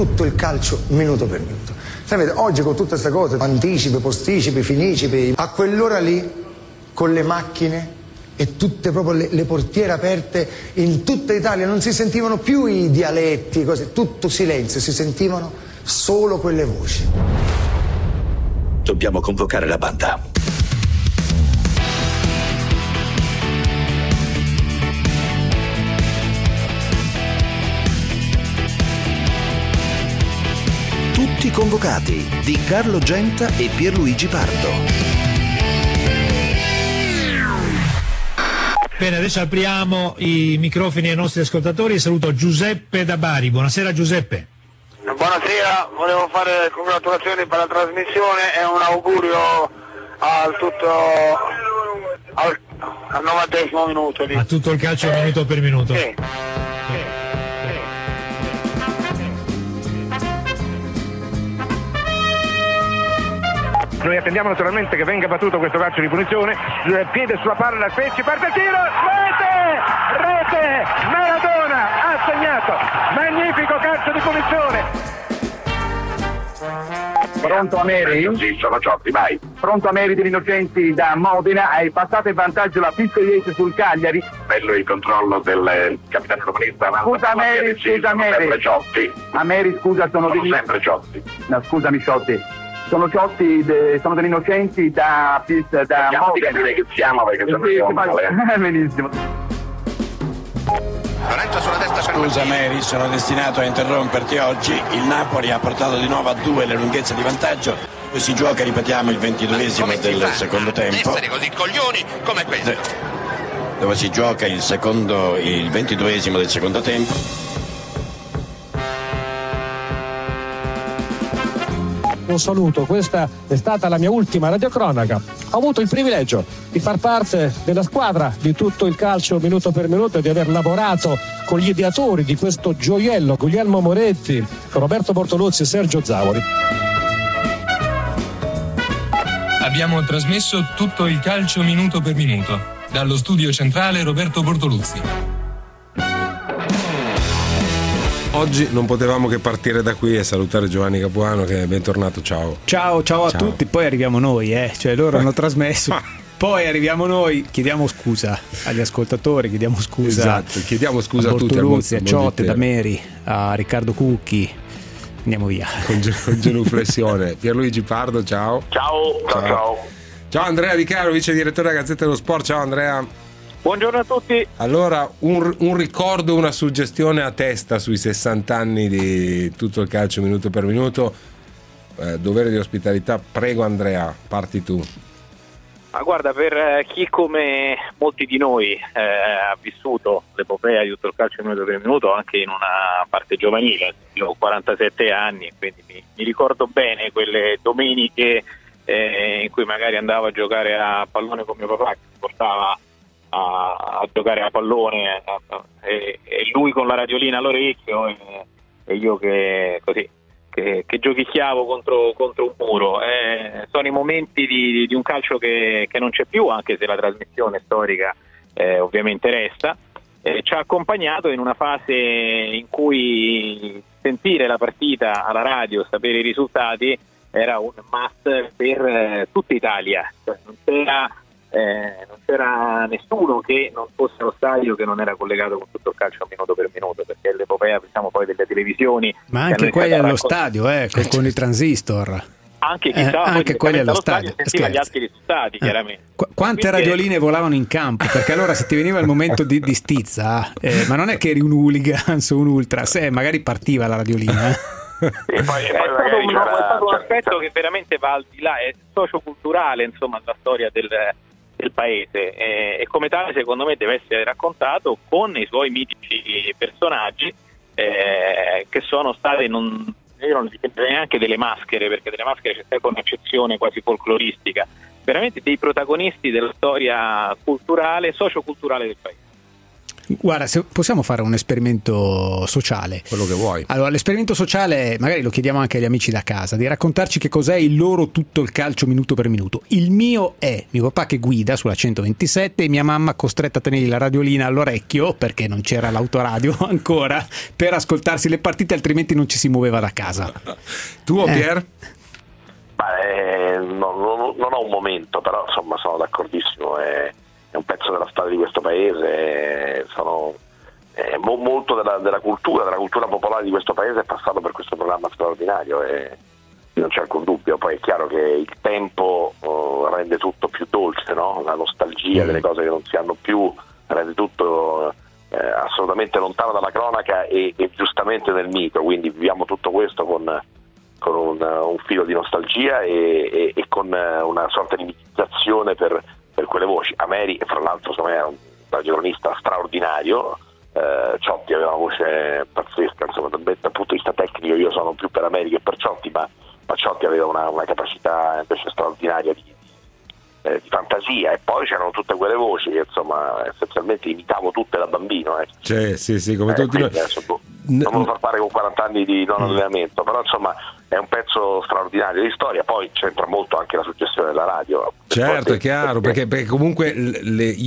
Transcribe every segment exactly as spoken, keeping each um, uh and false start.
tutto il calcio minuto per minuto. Sapete, oggi con tutte queste cose, anticipi, posticipi, finicipi, a quell'ora lì, con le macchine e tutte proprio le, le portiere aperte in tutta Italia, non si sentivano più i dialetti, cose, tutto silenzio, si sentivano solo quelle voci. Dobbiamo convocare la banda. Tutti convocati di Carlo Genta e Pierluigi Pardo. Bene, adesso apriamo i microfoni ai nostri ascoltatori e saluto Giuseppe da Bari. Buonasera Giuseppe. Buonasera, volevo fare congratulazioni per la trasmissione e un augurio al tutto al, al novantesimo minuto lì. A tutto il calcio eh, minuto per minuto. Sì. Noi attendiamo naturalmente che venga battuto questo calcio di punizione, piede sulla palla, Pesci, parte il tiro, rete, rete, Maradona ha segnato, magnifico calcio di punizione. Pronto Ameri? Sì, sono Ciotti, vai. Pronto Ameri degli Innocenti da Modena, hai passato in vantaggio la Pistoiese sul Cagliari. Bello il controllo del capitano romanista. Scusa Ameri, scusa Ameri. Sempre Ciotti. Ameri, scusa, sono, sono degli... sempre Ciotti. No, scusami Ciotti. Sono Ciotti, de... sono degli Innocenti da, da Modena. Dire che siamo perché sono sì, io male. Benissimo. Scusa Mary, sono destinato a interromperti oggi. Il Napoli ha portato di nuovo a due le lunghezze di vantaggio. Poi si gioca, ripetiamo, il ventiduesimo del secondo tempo. Essere così coglioni come questo. Dove si gioca il secondo, il ventiduesimo del secondo tempo. Un saluto, questa è stata la mia ultima radiocronaca. Ho avuto il privilegio di far parte della squadra di tutto il calcio minuto per minuto e di aver lavorato con gli ideatori di questo gioiello, Guglielmo Moretti, Roberto Bortoluzzi e Sergio Zavoli. Abbiamo trasmesso tutto il calcio minuto per minuto. Dallo studio centrale Roberto Bortoluzzi. Oggi non potevamo che partire da qui e salutare Giovanni Capuano, che è bentornato, ciao. Ciao, ciao a ciao. tutti, poi arriviamo noi, eh. Cioè loro hanno trasmesso, poi arriviamo noi, chiediamo scusa agli ascoltatori, chiediamo scusa. Esatto, chiediamo scusa a, a tutti. Bortoluzzi, a Ciotte, da Meri, a Riccardo Cucchi, andiamo via. Con, con genuflessione. Pierluigi Pardo, ciao. Ciao, ciao, ciao. Ciao Andrea Di Caro, vice direttore della Gazzetta dello Sport, ciao Andrea. Buongiorno a tutti. Allora, un, un ricordo, una suggestione a testa sui sessanta anni di tutto il calcio minuto per minuto. Eh, dovere di ospitalità, prego Andrea, parti tu. Ma guarda, per chi come molti di noi eh, ha vissuto l'epopea di tutto il calcio minuto per minuto anche in una parte giovanile, io ho quarantasette anni, quindi mi, mi ricordo bene quelle domeniche eh, in cui magari andavo a giocare a pallone con mio papà, che mi portava A, a giocare a pallone a, a, e, e lui con la radiolina all'orecchio e, e io che così che, che giochicchiavo contro, contro un muro. Eh, sono i momenti di, di un calcio che, che non c'è più, anche se la trasmissione storica eh, ovviamente resta. Eh, ci ha accompagnato in una fase in cui sentire la partita alla radio, sapere i risultati era un must per eh, tutta Italia, cioè, non c'era Eh, non c'era nessuno che non fosse allo stadio che non era collegato con tutto il calcio minuto per minuto, perché l'epopea, diciamo, poi delle televisioni, ma anche quelli allo raccont- stadio eh, con, con i transistor, anche, chi stava, eh, anche quelli allo stadio, sentiva gli altri risultati, eh. chiaramente. Qu- quante Quindi radioline è... volavano in campo, perché allora se ti veniva il momento di, di stizza eh, ma non è che eri un hooligan o un ultra, se magari partiva la radiolina eh. E poi, è, stato un, è stato un aspetto che veramente va al di là, è socioculturale, insomma, la storia del del paese eh, e come tale secondo me deve essere raccontato con i suoi mitici personaggi eh, che sono state, non, io non difenderei neanche delle maschere, perché delle maschere c'è sempre un'accezione quasi folcloristica, veramente dei protagonisti della storia culturale, socioculturale del paese. Guarda, se possiamo fare un esperimento sociale. Quello che vuoi. Allora, l'esperimento sociale, magari lo chiediamo anche agli amici da casa, di raccontarci che cos'è il loro tutto il calcio minuto per minuto. Il mio è mio papà che guida sulla centoventisette e mia mamma costretta a tenergli la radiolina all'orecchio, perché non c'era l'autoradio ancora, per ascoltarsi le partite, altrimenti non ci si muoveva da casa. Tu, eh. Pier? Beh, no, no, non ho un momento, però insomma sono d'accordissimo, è, è un pezzo della storia di questo paese, sono, è mo, molto della, della cultura, della cultura popolare di questo paese è passato per questo programma straordinario e non c'è alcun dubbio. Poi è chiaro che il tempo uh, rende tutto più dolce, no? La nostalgia mm. delle cose che non si hanno più rende tutto eh, assolutamente lontano dalla cronaca e, e giustamente nel mito, quindi viviamo tutto questo con con un, un filo di nostalgia e, e, e con una sorta di mitizzazione per, per quelle voci. Ameri, fra l'altro, secondo me è un ragionista straordinario, eh, Ciotti aveva una voce pazzesca, insomma, dal, dal punto di vista tecnico io sono più per Ameri che per Ciotti, ma, ma Ciotti aveva una, una capacità invece straordinaria di, eh, di fantasia, e poi c'erano tutte quelle voci che insomma essenzialmente imitavo tutte da bambino. Eh. Cioè, sì, sì, come eh, tutti noi. Adesso, boh, non me lo far fare con quaranta anni di non allenamento, però insomma è un pezzo straordinario di storia. Poi c'entra molto anche la suggestione della radio. Certo, è chiaro, perché, perché comunque le, i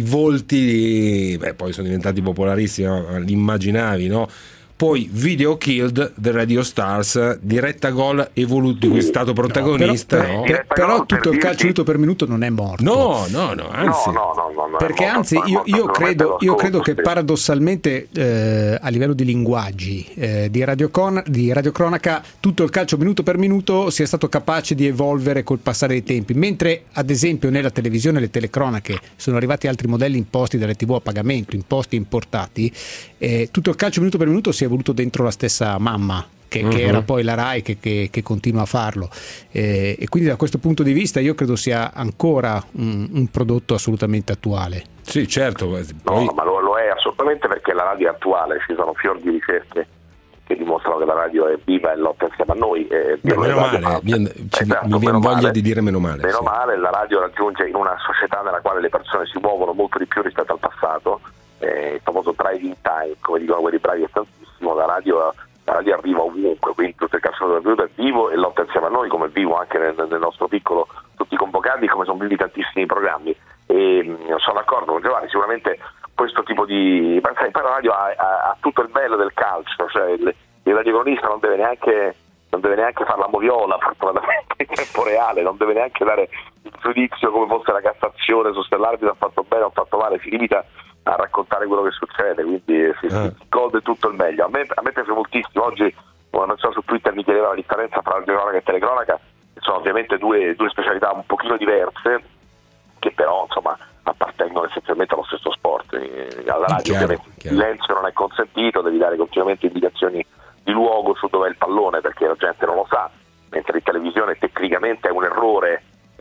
volti beh, poi sono diventati popolarissimi, no? Li immaginavi, no? Poi Video Killed, The Radio Stars, diretta gol evoluto, di cui è stato protagonista. No, però, no? per, però tutto il calcio minuto per minuto non è morto. No, no, no, anzi. No, no, no, no, perché morto, anzi io, io credo, io credo che sì. paradossalmente eh, a livello di linguaggi eh, di, radiocron- di radiocronaca tutto il calcio minuto per minuto sia stato capace di evolvere col passare dei tempi, mentre ad esempio nella televisione le telecronache sono arrivati altri modelli imposti dalle tivù a pagamento, imposti e importati, eh, tutto il calcio minuto per minuto si è evoluto dentro la stessa mamma che, uh-huh. che era poi la Rai che, che, che continua a farlo, eh, e quindi da questo punto di vista io credo sia ancora un, un prodotto assolutamente attuale. Sì, certo. Poi... No, ma lo, lo è assolutamente, perché la radio è attuale, ci sono fior di ricerche che dimostrano che la radio è viva e lotta insieme a noi. Eh, Beh, meno male, ma... mi, ci, esatto, mi viene voglia male, di dire meno male. Meno sì. male, la radio raggiunge in una società nella quale le persone si muovono molto di più rispetto al passato, eh, il famoso driving time, come dicono quelli bravi, è tantissimo, la radio, la radio arriva ovunque, quindi tutto il calcio è vivo e lotta insieme a noi, come è vivo anche nel, nel nostro piccolo tutti i convocati, come sono vivi tantissimi programmi. E mh, sono d'accordo con Giovanni, sicuramente questo tipo di... Ma sai, poi la radio ha, ha, ha tutto il bello del calcio, cioè il, il radiocronista non deve neanche non deve neanche fare la moviola fortunatamente in tempo reale, non deve neanche dare il giudizio come fosse la Cassazione su se l'arbitro ha fatto bene o ha fatto male, si limita a raccontare quello che succede, quindi si, ah. si gode tutto il meglio. A me, a me piace moltissimo. Oggi una persona su Twitter mi chiedeva la differenza tra radiocronaca e telecronaca, che sono ovviamente due, due specialità un pochino diverse, che però insomma appartengono essenzialmente allo stesso sport. Alla radio chiaro, ovviamente il chiaro. silenzio non è consentito, devi dare continuamente indicazioni di luogo su dov'è il pallone, perché la gente non lo sa, mentre in televisione tecnicamente è un errore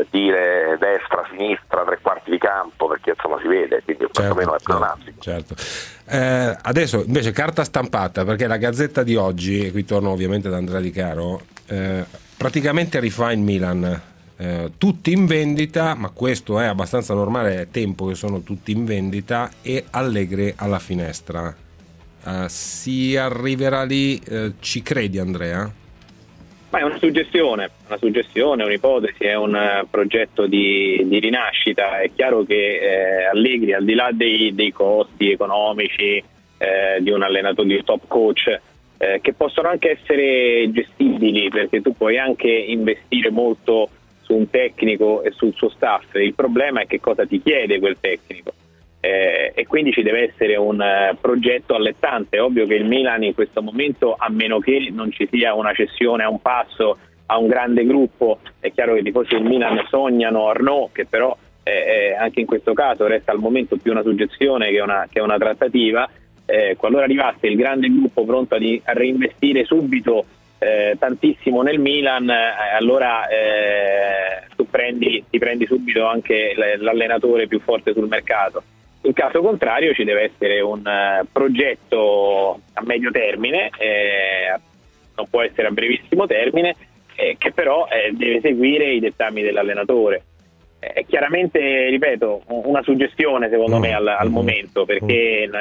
dire destra, sinistra, tre quarti di campo, perché insomma si vede, quindi certo, quantomeno è pleonastico. Certo. Eh, adesso invece carta stampata, perché la Gazzetta di oggi, e qui torno ovviamente da Andrea Di Caro, eh, praticamente rifà il Milan, eh, tutti in vendita, ma questo è abbastanza normale, è tempo che sono tutti in vendita, e Allegri alla finestra. Uh, si arriverà lì, uh, ci credi Andrea? Ma è una suggestione, una suggestione, un'ipotesi, è un uh, progetto di, di rinascita. È chiaro che eh, Allegri, al di là dei, dei costi economici eh, di un allenatore, di un top coach, eh, che possono anche essere gestibili, perché tu puoi anche investire molto su un tecnico e sul suo staff, il problema è che cosa ti chiede quel tecnico. Eh, e quindi ci deve essere un uh, progetto allettante. È ovvio che il Milan in questo momento, a meno che non ci sia una cessione a un passo a un grande gruppo, è chiaro che i tifosi del Milan sognano Arnaud, che però eh, eh, anche in questo caso resta al momento più una suggezione che una, che una trattativa. Eh, qualora arrivasse il grande gruppo pronto a, di, a reinvestire subito eh, tantissimo nel Milan, eh, allora eh, tu prendi, ti prendi subito anche l'allenatore più forte sul mercato. In caso contrario ci deve essere un uh, progetto a medio termine, eh, non può essere a brevissimo termine, eh, che però eh, deve seguire i dettami dell'allenatore. È eh, chiaramente, ripeto, una suggestione secondo mm. me al, al momento, perché mm.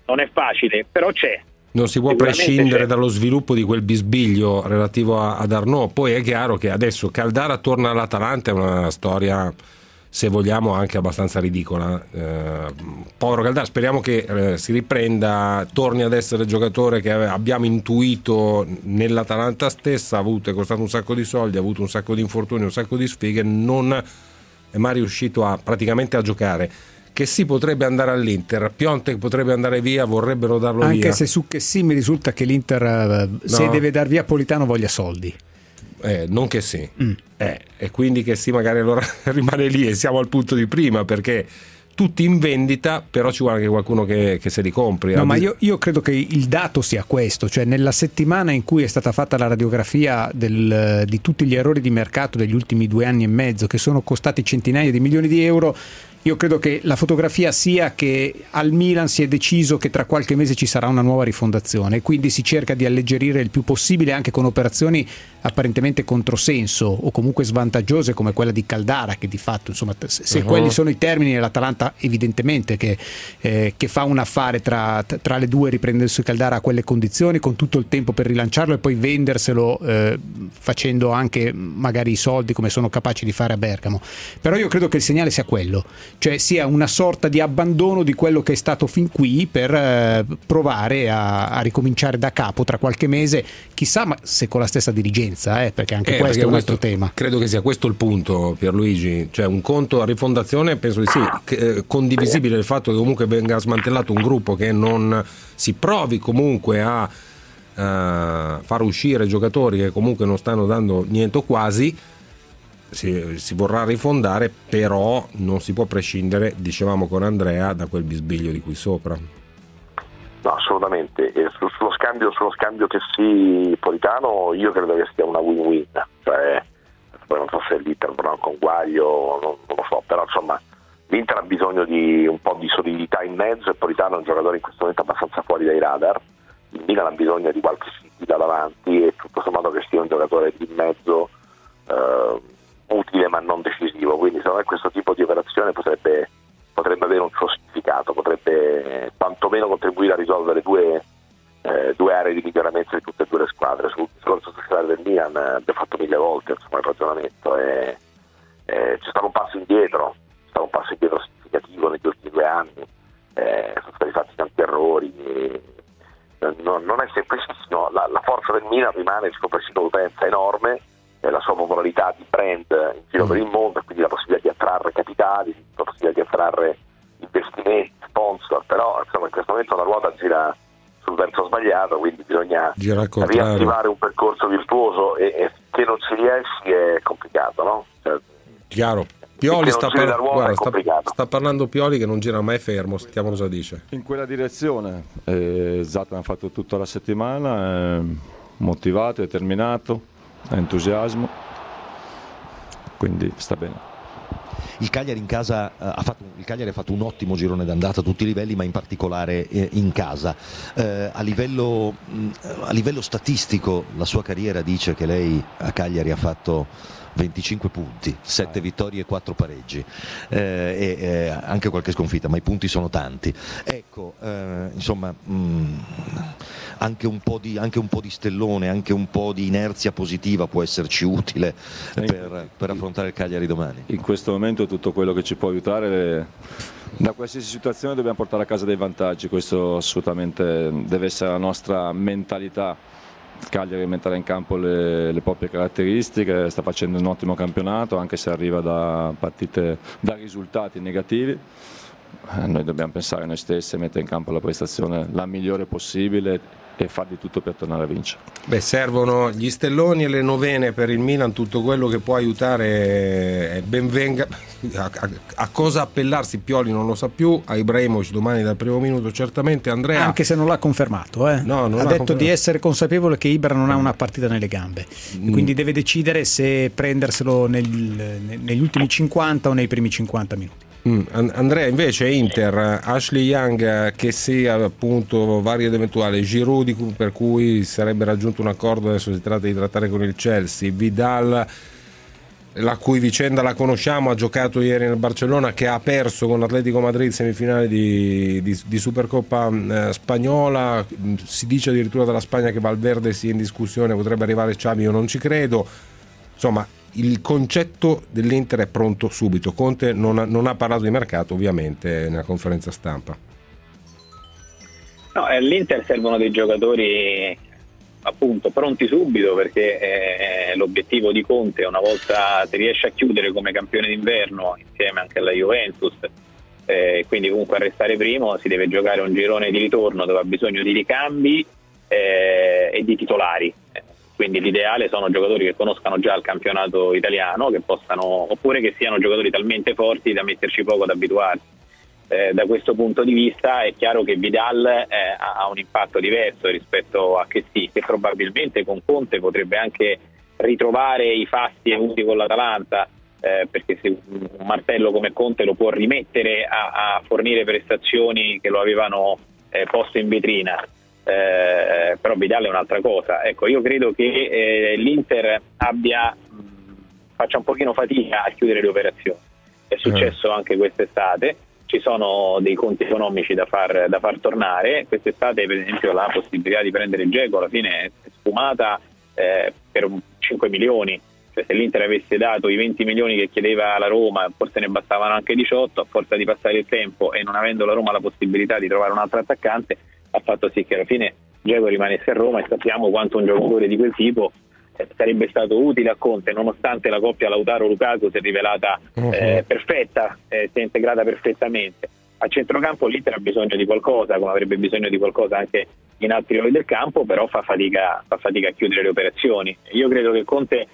non è facile, però c'è. Non si può prescindere c'è. dallo sviluppo di quel bisbiglio relativo a, ad Arnaud. Poi è chiaro che adesso Caldara torna all'Atalanta, è una storia, se vogliamo, anche abbastanza ridicola. Eh, povero Caldara, speriamo che eh, si riprenda, torni ad essere il giocatore che abbiamo intuito nell'Atalanta stessa. Ha avuto, è costato un sacco di soldi, ha avuto un sacco di infortuni, un sacco di sfighe, non è mai riuscito a praticamente a giocare. Che si potrebbe andare all'Inter, Piontek potrebbe andare via, vorrebbero darlo anche via. Anche se su che sì mi risulta che l'Inter, no. se deve dar via Politano, voglia soldi. Eh, non che sì. Mm. Eh, e quindi che sì, magari allora rimane lì e siamo al punto di prima, perché tutti in vendita, però ci vuole anche qualcuno che, che se li compri. No, ma io, io credo che il dato sia questo, cioè nella settimana in cui è stata fatta la radiografia del, di tutti gli errori di mercato degli ultimi due anni e mezzo, che sono costati centinaia di milioni di euro, io credo che la fotografia sia che al Milan si è deciso che tra qualche mese ci sarà una nuova rifondazione e quindi si cerca di alleggerire il più possibile, anche con operazioni apparentemente controsenso o comunque svantaggiose come quella di Caldara, che di fatto, insomma, se uh-huh. quelli sono i termini, l'Atalanta evidentemente che, eh, che fa un affare tra, tra le due, riprendersi Caldara a quelle condizioni con tutto il tempo per rilanciarlo e poi venderselo eh, facendo anche magari i soldi come sono capaci di fare a Bergamo. Però io credo che il segnale sia quello, cioè sia una sorta di abbandono di quello che è stato fin qui per eh, provare a, a ricominciare da capo tra qualche mese, chissà ma se con la stessa dirigenza, eh, perché anche eh, questo perché è un altro questo, tema. Credo che sia questo il punto, Pierluigi, cioè un conto a rifondazione, penso di sì, che, eh, condivisibile il fatto che comunque venga smantellato un gruppo, che non si provi comunque a uh, far uscire giocatori che comunque non stanno dando niente o quasi. Si, si vorrà rifondare, però non si può prescindere, dicevamo con Andrea, da quel bisbiglio di qui sopra. No, assolutamente. E su, sullo scambio sullo scambio che sì Politano, io credo che sia una win-win, cioè poi non so se l'Inter vorrà un conguaglio, non, non lo so, però insomma l'Inter ha bisogno di un po' di solidità in mezzo e Politano è un giocatore in questo momento abbastanza fuori dai radar. Il Milan ha bisogno di qualche da davanti e tutto sommato che sia un giocatore di in mezzo eh, utile ma non decisivo, quindi secondo me questo tipo di operazione potrebbe, potrebbe avere un suo significato, potrebbe quantomeno contribuire a risolvere due, eh, due aree di miglioramento di tutte e due le squadre. Sul discorso societario del Milan eh, abbiamo fatto mille volte insomma, il ragionamento e, eh, c'è stato un passo indietro, c'è stato un passo indietro significativo negli ultimi due anni, eh, sono stati fatti tanti errori, e, eh, non, non è semplicissimo, la, la forza del Milan rimane il suo presidio d'utenza enorme, la sua popolarità di brand in giro per il mondo e quindi la possibilità di attrarre capitali, la possibilità di attrarre investimenti, sponsor, però insomma in questo momento la ruota gira sul verso sbagliato, quindi bisogna riattivare un percorso virtuoso e, e che non ci riesci è complicato, no? Cioè, chiaro. Pioli sta, par- guarda, sta, sta parlando Pioli che non gira mai fermo, sentiamo cosa dice. In quella direzione eh, Zlatan ha fatto tutta la settimana, è motivato, è determinato, entusiasmo, quindi sta bene. Il Cagliari in casa uh, ha fatto il Cagliari ha fatto un ottimo girone d'andata a tutti i livelli, ma in particolare eh, in casa. Uh, a livello mh, a livello statistico la sua carriera dice che lei a Cagliari ha fatto venticinque punti, sette vittorie e quattro pareggi, eh, e eh, anche qualche sconfitta, ma i punti sono tanti. Ecco, eh, insomma, mh, anche un po' di anche un po' di stellone, anche un po' di inerzia positiva può esserci utile per, per affrontare il Cagliari domani. In questo momento tutto quello che ci può aiutare, le... da qualsiasi situazione dobbiamo portare a casa dei vantaggi, questo assolutamente deve essere la nostra mentalità. Il Cagliari metterà in campo le, le proprie caratteristiche, sta facendo un ottimo campionato anche se arriva da partite, da risultati negativi. Noi dobbiamo pensare a noi stessi e mettere in campo la prestazione la migliore possibile e far di tutto per tornare a vincere. Beh, servono gli stelloni e le novene per il Milan, tutto quello che può aiutare ben venga. A, a, a cosa appellarsi Pioli non lo sa più, a Ibrahimovic domani dal primo minuto certamente. Andrea, anche se non l'ha confermato, eh. no, non ha l'ha detto confermato. Di essere consapevole che Ibra non ha una partita nelle gambe, mm. quindi deve decidere se prenderselo nel, negli ultimi cinquanta o nei primi cinquanta minuti. Mm. Andrea, invece Inter, Ashley Young che sia appunto vario ed eventuale, Giroud per cui sarebbe raggiunto un accordo, adesso si tratta di trattare con il Chelsea, Vidal la cui vicenda la conosciamo, ha giocato ieri nel Barcellona, che ha perso con l'Atletico Madrid semifinale di, di, di Supercoppa eh, spagnola. Si dice addirittura dalla Spagna che Valverde sia in discussione, potrebbe arrivare Xavi, io non ci credo. Insomma, il concetto dell'Inter è pronto subito. Conte non ha, non ha parlato di mercato ovviamente nella conferenza stampa. No, all'Inter servono dei giocatori appunto pronti subito, perché eh, l'obiettivo di Conte, una volta si riesce a chiudere come campione d'inverno insieme anche alla Juventus, eh, quindi comunque a restare primo, si deve giocare un girone di ritorno dove ha bisogno di ricambi eh, e di titolari. Quindi l'ideale sono giocatori che conoscano già il campionato italiano, che possano, oppure che siano giocatori talmente forti da metterci poco ad abituarsi. Eh, da questo punto di vista è chiaro che Vidal eh, ha un impatto diverso rispetto a Kessie, che probabilmente con Conte potrebbe anche ritrovare i fasti avuti con l'Atalanta, eh, perché se un martello come Conte lo può rimettere a, a fornire prestazioni che lo avevano eh, posto in vetrina. Eh, però Vidal è un'altra cosa. Ecco, io credo che eh, l'Inter abbia mh, faccia un pochino fatica a chiudere le operazioni. È successo eh. anche quest'estate, ci sono dei conti economici da far, da far tornare. Quest'estate per esempio la possibilità di prendere Dzeko alla fine è sfumata eh, per cinque milioni, cioè se l'Inter avesse dato i venti milioni che chiedeva la Roma, forse ne bastavano anche diciotto, a forza di passare il tempo e non avendo la Roma la possibilità di trovare un altro attaccante, ha fatto sì che alla fine Dzeko rimanesse a Roma, e sappiamo quanto un giocatore di quel tipo eh, sarebbe stato utile a Conte, nonostante la coppia Lautaro-Lukaku si è rivelata eh, perfetta, eh, si è integrata perfettamente. A centrocampo l'Inter ha bisogno di qualcosa, come avrebbe bisogno di qualcosa anche in altri ruoli del campo, però fa fatica, fa fatica a chiudere le operazioni. Io credo che Conte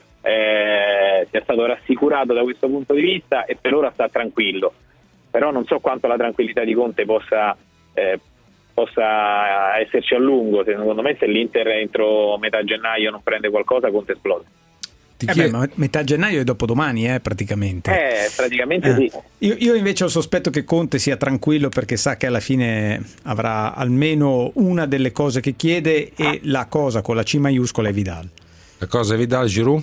eh, sia stato rassicurato da questo punto di vista e per ora sta tranquillo, però non so quanto la tranquillità di Conte possa eh, possa esserci a lungo. Secondo me se l'Inter entro metà gennaio non prende qualcosa, Conte esplode. Eh beh, ma metà gennaio è dopodomani, eh, praticamente. Eh, praticamente eh. sì. Io, io invece ho il sospetto che Conte sia tranquillo, perché sa che alla fine avrà almeno una delle cose che chiede, e la cosa con la C maiuscola è Vidal. La cosa è Vidal, Giroud?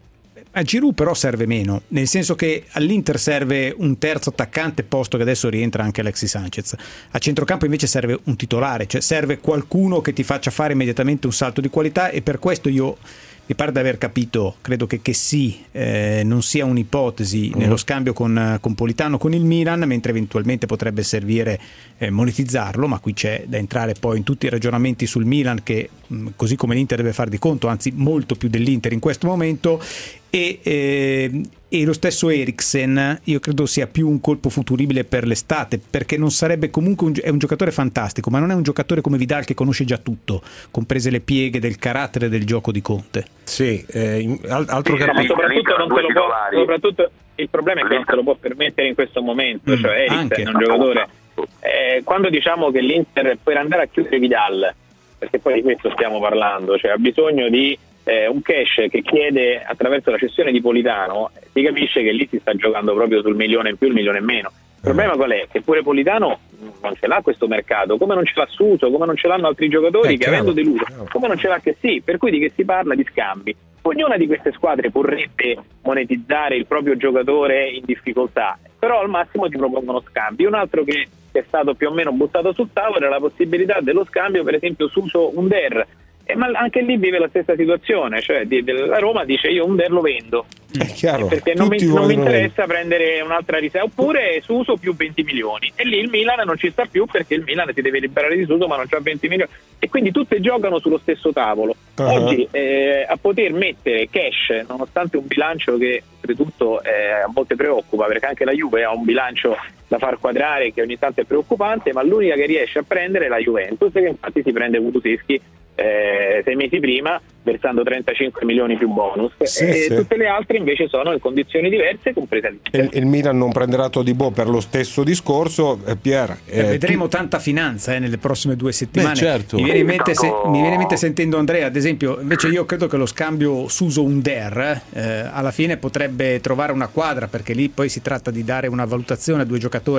A Giroud però serve meno, nel senso che all'Inter serve un terzo attaccante, posto che adesso rientra anche Alexis Sanchez. A centrocampo invece serve un titolare, cioè serve qualcuno che ti faccia fare immediatamente un salto di qualità, e per questo io mi pare di aver capito, credo che Kessie eh, non sia un'ipotesi nello scambio con, con Politano con il Milan, mentre eventualmente potrebbe servire eh, monetizzarlo, ma qui c'è da entrare poi in tutti i ragionamenti sul Milan, che mh, così come l'Inter deve far di conto, anzi molto più dell'Inter in questo momento. E, eh, e lo stesso Eriksen io credo sia più un colpo futuribile per l'estate, perché non sarebbe comunque un, è un giocatore fantastico, ma non è un giocatore come Vidal che conosce già tutto, comprese le pieghe del carattere del gioco di Conte. Sì, eh, altro sì, che ma soprattutto, non se lo può, soprattutto il problema è che non se lo può permettere in questo momento, mm, cioè Eriksen è un giocatore eh, quando diciamo che l'Inter per andare a chiudere Vidal, perché poi di questo stiamo parlando, cioè ha bisogno di Eh, un cash che chiede attraverso la cessione di Politano, si capisce che lì si sta giocando proprio sul milione in più, il milione in meno. Il problema qual è? Che pure Politano non ce l'ha questo mercato, come non ce l'ha Suso, come non ce l'hanno altri giocatori eh, che chiaro, avendo deluso, chiaro. come non ce l'ha che sì, per cui di che si parla? Di scambi. Ognuna di queste squadre vorrebbe monetizzare il proprio giocatore in difficoltà, però al massimo ti propongono scambi. Un altro che è stato più o meno buttato sul tavolo era la possibilità dello scambio, per esempio Suso-Under. Eh, ma anche lì vive la stessa situazione, cioè di, di, la Roma dice io Under lo vendo, è chiaro, perché non mi, non mi interessa prendere un'altra riserva, oppure Suso più venti milioni, e lì il Milan non ci sta più, perché il Milan si deve liberare di Suso ma non c'ha venti milioni, e quindi tutte giocano sullo stesso tavolo. Uh-huh. Oggi eh, a poter mettere cash, nonostante un bilancio che oltretutto eh, a volte preoccupa, perché anche la Juve ha un bilancio da far quadrare che ogni tanto è preoccupante, ma l'unica che riesce a prendere è la Juventus, che infatti si prende Kulusevski Eh, sei mesi prima versando trentacinque milioni più bonus, sì, e sì. tutte le altre invece sono in condizioni diverse, compresa l'Inter. Il, il Milan non prenderà Todibo per lo stesso discorso. eh, Pier, eh, vedremo tu... tanta finanza eh, nelle prossime due settimane. Beh, certo. mi, viene in mente se, mi viene in mente sentendo Andrea, ad esempio, invece io credo che lo scambio Suso-Under eh, alla fine potrebbe trovare una quadra, perché lì poi si tratta di dare una valutazione a due giocatori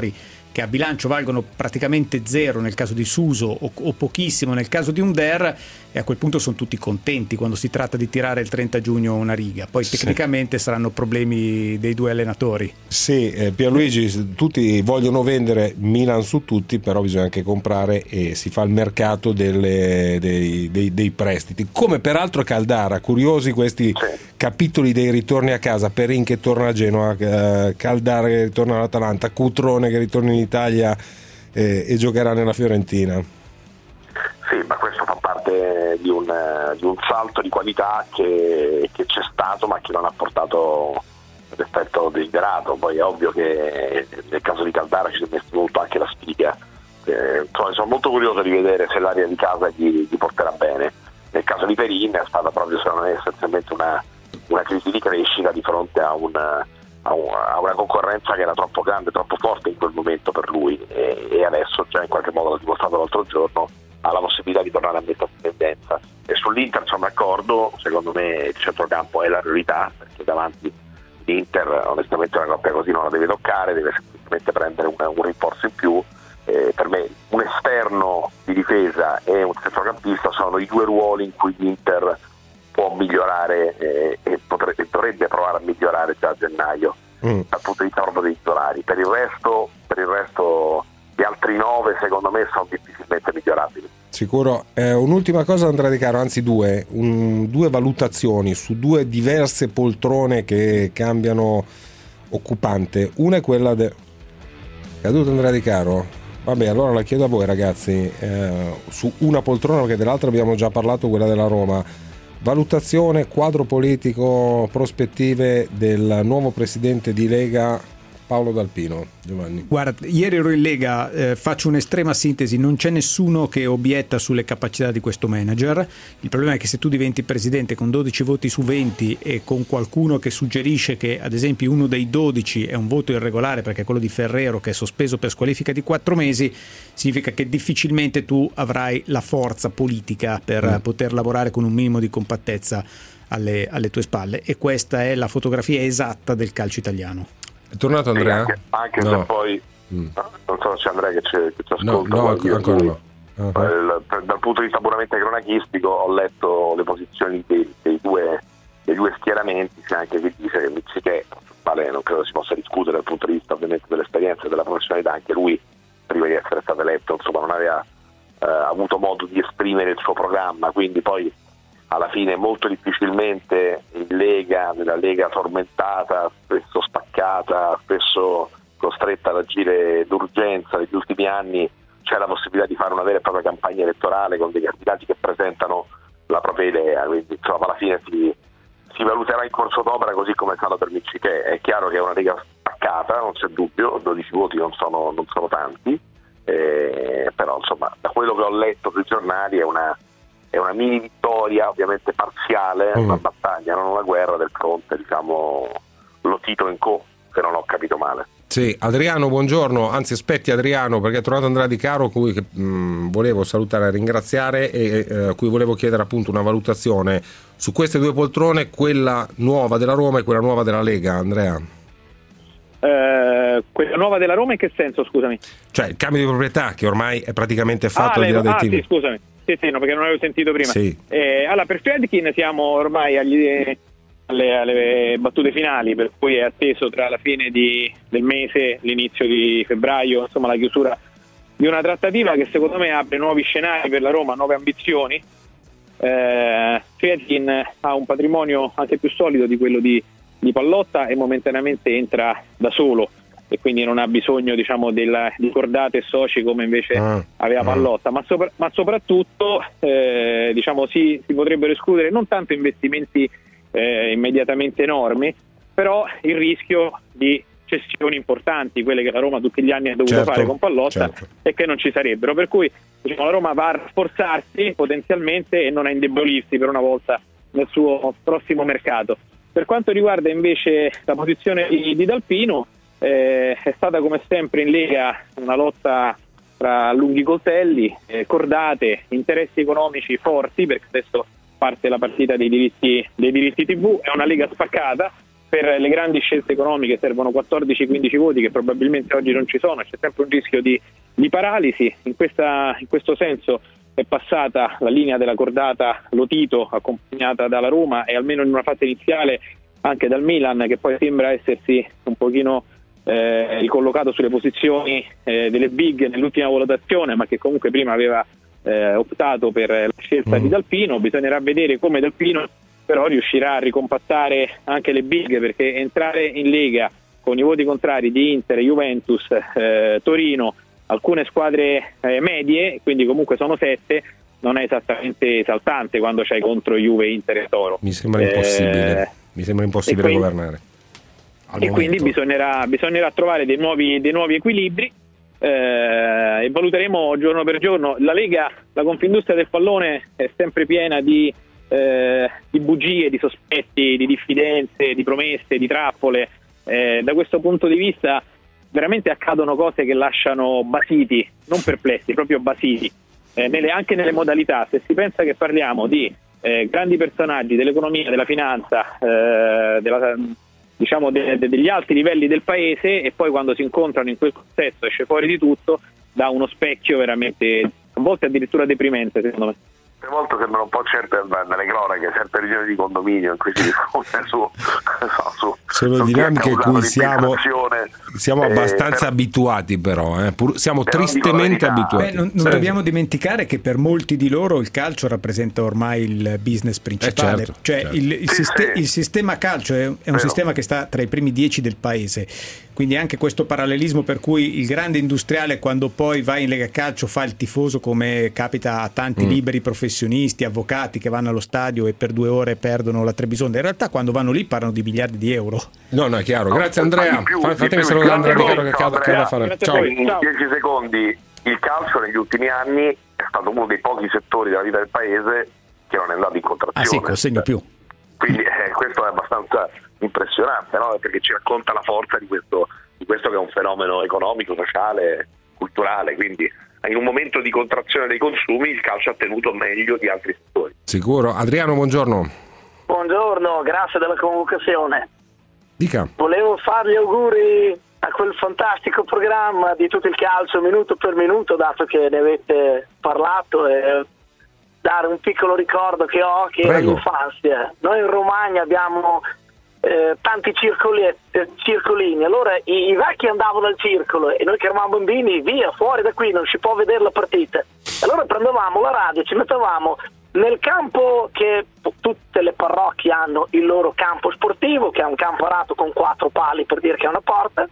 che a bilancio valgono praticamente zero nel caso di Suso o, o pochissimo nel caso di Under, e a quel punto sono tutti contenti quando si tratta di tirare il trenta giugno una riga. Poi Sì. tecnicamente saranno problemi dei due allenatori. Sì, eh, Pierluigi, tutti vogliono vendere Milan su tutti, però bisogna anche comprare e si fa il mercato delle, dei, dei, dei prestiti, come peraltro Caldara. Curiosi questi capitoli dei ritorni a casa: Perin che torna a Genoa, eh, Caldara che ritorna all'Atalanta, Cutrone che ritorna in Italia eh, e giocherà nella Fiorentina. Sì, ma questo fa parte di un, di un salto di qualità che, che c'è stato, ma che non ha portato l'effetto desiderato. Poi è ovvio che nel caso di Caldara ci si è messo molto anche la sfiga. Eh, insomma, sono molto curioso di vedere se l'aria di casa gli, gli porterà bene. Nel caso di Perin è stata proprio, secondo me, essenzialmente una, una crisi di crescita di fronte a, un, a, un, a una concorrenza che era troppo grande, troppo forte in quel momento per lui, e, e adesso già in qualche modo l'ha dimostrato l'altro giorno, ha la possibilità di tornare a mettere tendenza. E sull'Inter sono d'accordo, secondo me il centrocampo è la priorità, perché davanti l'Inter onestamente una coppia così non la deve toccare, deve semplicemente prendere un, un rinforzo in più. Eh, per me un esterno di difesa e un centrocampista sono i due ruoli in cui l'Inter può migliorare eh, e, potre, e dovrebbe provare a migliorare già a gennaio mm. dal punto di vista proprio dei titolari. Per il resto, per il resto gli altri nove secondo me sono difficilmente migliorabili. Sicuro. Eh, un'ultima cosa, Andrea Di Caro, anzi due, un, due valutazioni su due diverse poltrone che cambiano occupante. Una è quella de... caduto Andrea Di Caro? Vabbè, allora la chiedo a voi ragazzi, eh, su una poltrona, perché dell'altra abbiamo già parlato, quella della Roma. Valutazione, quadro politico, prospettive del nuovo presidente di Lega Paolo D'Alpino. Giovanni. Guarda, ieri ero in Lega, eh, faccio un'estrema sintesi, non c'è nessuno che obietta sulle capacità di questo manager. Il problema è che se tu diventi presidente con dodici voti su venti e con qualcuno che suggerisce che ad esempio uno dei dodici è un voto irregolare perché è quello di Ferrero che è sospeso per squalifica di quattro mesi, significa che difficilmente tu avrai la forza politica per mm. poter lavorare con un minimo di compattezza alle, alle tue spalle, e questa è la fotografia esatta del calcio italiano. È tornato Andrea? Sì, anche, anche no. se poi mm. non so se c'è Andrea che ci, che ci ascolta. No, no ancora, ancora no. Uh-huh. Il, dal punto di vista puramente cronachistico ho letto le posizioni dei, dei, due, dei due schieramenti. C'è anche chi dice che Mizzichè, vale, non credo si possa discutere dal punto di vista ovviamente dell'esperienza e della professionalità, anche lui prima di essere stato eletto insomma non aveva eh, avuto modo di esprimere il suo programma, quindi poi alla fine molto difficilmente in Lega, nella Lega tormentata, spesso spaccata, spesso costretta ad agire d'urgenza negli ultimi anni, c'è la possibilità di fare una vera e propria campagna elettorale con dei candidati che presentano la propria idea, quindi insomma alla fine si, si valuterà in corso d'opera, così come è stato per Mizzichè. È chiaro che è una Lega spaccata, non c'è dubbio, dodici voti non sono, non sono tanti, eh, però insomma da quello che ho letto sui giornali è una È una mini vittoria, ovviamente parziale, mm. una battaglia, non una guerra del fronte, diciamo, lo Tito in co, se non ho capito male. Sì, Adriano, buongiorno, anzi aspetti Adriano, perché è tornato Andrea Di Caro, cui mh, volevo salutare e ringraziare, e eh, a cui volevo chiedere appunto una valutazione su queste due poltrone, quella nuova della Roma e quella nuova della Lega. Andrea? Eh, quella nuova della Roma in che senso, scusami? Cioè il cambio di proprietà che ormai è praticamente fatto ah, al di là dei ah, team. sì, scusami. Sì, sì, no, perché non avevo sentito prima. Sì. Eh, allora, per Friedkin siamo ormai agli, alle, alle battute finali, per cui è atteso tra la fine di, del mese, l'inizio di febbraio, insomma la chiusura di una trattativa che secondo me apre nuovi scenari per la Roma, nuove ambizioni. Eh, Friedkin ha un patrimonio anche più solido di quello di, di Pallotta e momentaneamente entra da solo, e quindi non ha bisogno, diciamo, della, di cordate e soci come invece ah, aveva Pallotta, ah. ma, sopra, ma soprattutto eh, diciamo si, si potrebbero escludere non tanto investimenti eh, immediatamente enormi, però il rischio di cessioni importanti, quelle che la Roma tutti gli anni ha dovuto certo, fare con Pallotta, certo. e che non ci sarebbero, per cui diciamo, la Roma va a rafforzarsi potenzialmente e non a indebolirsi per una volta nel suo prossimo mercato. Per quanto riguarda invece la posizione di, di D'Alpino, Eh, è stata come sempre in Lega una lotta tra lunghi coltelli, eh, cordate, interessi economici forti, perché adesso parte la partita dei diritti, dei diritti tivù, è una Lega spaccata, per le grandi scelte economiche servono quattordici quindici voti che probabilmente oggi non ci sono, c'è sempre un rischio di, di paralisi. In, questa, in questo senso è passata la linea della cordata Lotito accompagnata dalla Roma e almeno in una fase iniziale anche dal Milan, che poi sembra essersi un pochino eh, ricollocato sulle posizioni eh, delle big nell'ultima valutazione, ma che comunque prima aveva eh, optato per la scelta mm. di Dalpino. Bisognerà vedere come Dalpino però riuscirà a ricompattare anche le big, perché entrare in Lega con i voti contrari di Inter, Juventus, eh, Torino, alcune squadre eh, medie, quindi comunque sono sette, non è esattamente esaltante quando c'hai contro Juve, Inter e Toro. Mi sembra impossibile, eh, mi sembra impossibile quindi, governare. Al e momento. Quindi bisognerà, bisognerà trovare dei nuovi, dei nuovi equilibri eh, e valuteremo giorno per giorno. La Lega, la Confindustria del pallone è sempre piena di, eh, di bugie, di sospetti, di diffidenze, di promesse, di trappole. Eh, da questo punto di vista veramente accadono cose che lasciano basiti, non perplessi, proprio basiti, eh, nelle, anche nelle modalità. Se si pensa che parliamo di eh, grandi personaggi dell'economia, della finanza, eh, della, diciamo de, de, degli alti livelli del paese, e poi quando si incontrano in quel contesto esce fuori di tutto, da uno specchio veramente a volte addirittura deprimente, secondo me. Alle volte sembrano un po' certe nelle cronache, certe regioni di condominio in cui si discute su, so, su sono su dinamiche in cui siamo, siamo abbastanza eh, abituati, però eh, pur, siamo però tristemente abituati. Beh, non non sì. dobbiamo dimenticare che per molti di loro il calcio rappresenta ormai il business principale, eh certo, cioè certo. Il, il, Sì, siste- sì. il sistema calcio è, è un sistema che sta tra i primi dieci del paese, quindi anche questo parallelismo per cui il grande industriale, quando poi va in Lega Calcio, fa il tifoso, come capita a tanti mm. liberi professionisti, avvocati che vanno allo stadio e per due ore perdono la Trebisonda. In realtà quando vanno lì parlano di miliardi di euro. No, no, è chiaro. No, grazie Andrea. più, Fatemi più, salutare Andrea Di Caro che ciao, che da fare. Ciao. In dieci secondi, il calcio negli ultimi anni è stato uno dei pochi settori della vita del paese che non è andato in contrazione. Ah sì, col segno più. Quindi eh, questo è abbastanza impressionante, no? Perché ci racconta la forza di questo, di questo che è un fenomeno economico, sociale, culturale. Quindi in un momento di contrazione dei consumi il calcio ha tenuto meglio di altri settori. Sicuro. Adriano, buongiorno. Buongiorno, grazie della convocazione. Dica. Volevo fargli auguri a quel fantastico programma di tutto il calcio minuto per minuto, dato che ne avete parlato, e dare un piccolo ricordo che ho, che era l'infanzia. Noi in Romagna abbiamo eh, tanti circoli, eh, circolini, allora i, i vecchi andavano al circolo e noi che eravamo bambini, via, fuori da qui, non si può vedere la partita. Allora prendevamo la radio, ci mettevamo nel campo, che tutte le parrocchie hanno il loro campo sportivo, che è un campo arato con quattro pali per dire che è una porta,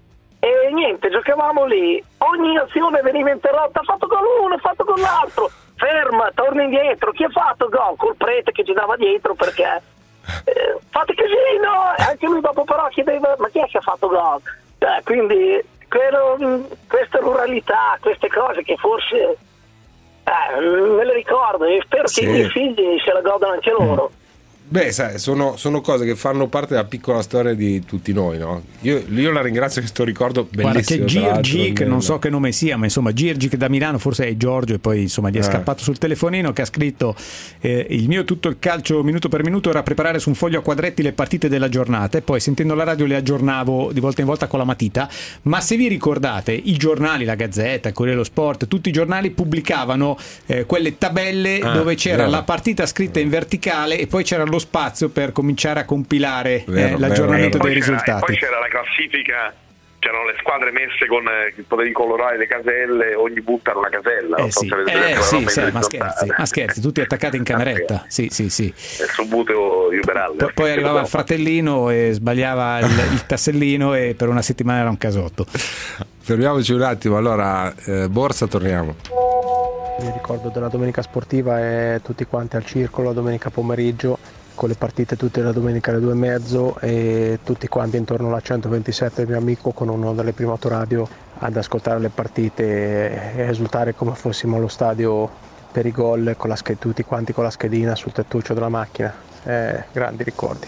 e niente, giocavamo lì, ogni azione veniva interrotta, ha fatto con uno, ha fatto con l'altro, ferma, torna indietro, chi ha fatto gol? Col prete che ci dava dietro perché eh, fate casino, e anche lui dopo però chiedeva ma chi è che ha fatto gol? Eh, quindi quello, questa ruralità, queste cose che forse Eh, me le ricordo e spero sì. che i miei figli se la godano anche loro. Beh, sai, sono, sono cose che fanno parte della piccola storia di tutti noi, no? Io, io la ringrazio che sto ricordo bellissimo. Guarda, c'è Girgi, che non so che nome sia, ma insomma Girgi, che da Milano forse è Giorgio, e poi insomma gli è eh. scappato sul telefonino, che ha scritto eh, il mio tutto il calcio minuto per minuto era preparare su un foglio a quadretti le partite della giornata, e poi sentendo la radio le aggiornavo di volta in volta con la matita. Ma se vi ricordate, i giornali, la Gazzetta, il Corriere dello Sport, tutti i giornali pubblicavano eh, quelle tabelle ah, dove c'era vero. la partita scritta in verticale e poi c'era lo spazio per cominciare a compilare vero, eh, l'aggiornamento vero. dei risultati. Poi c'era la classifica, c'erano le squadre messe con eh, potevi colorare le caselle, ogni punta era una casella. Eh sì, so eh, sì, sì ma scherzi, ma scherzi, tutti attaccati in cameretta. Sì, sì, sì. Il subbuto Juberale. Poi, poi arrivava il fratellino e sbagliava il, il tassellino, e per una settimana era un casotto. Fermiamoci un attimo, allora eh, Borsa, torniamo. Mi ricordo della domenica sportiva e tutti quanti al circolo la domenica pomeriggio, con le partite tutte la domenica alle due e mezzo, e tutti quanti intorno alla centoventisette, il mio amico, con uno delle prime autoradio ad ascoltare le partite e esultare come fossimo allo stadio per i gol, con la sch- tutti quanti con la schedina sul tettuccio della macchina. Eh, grandi ricordi.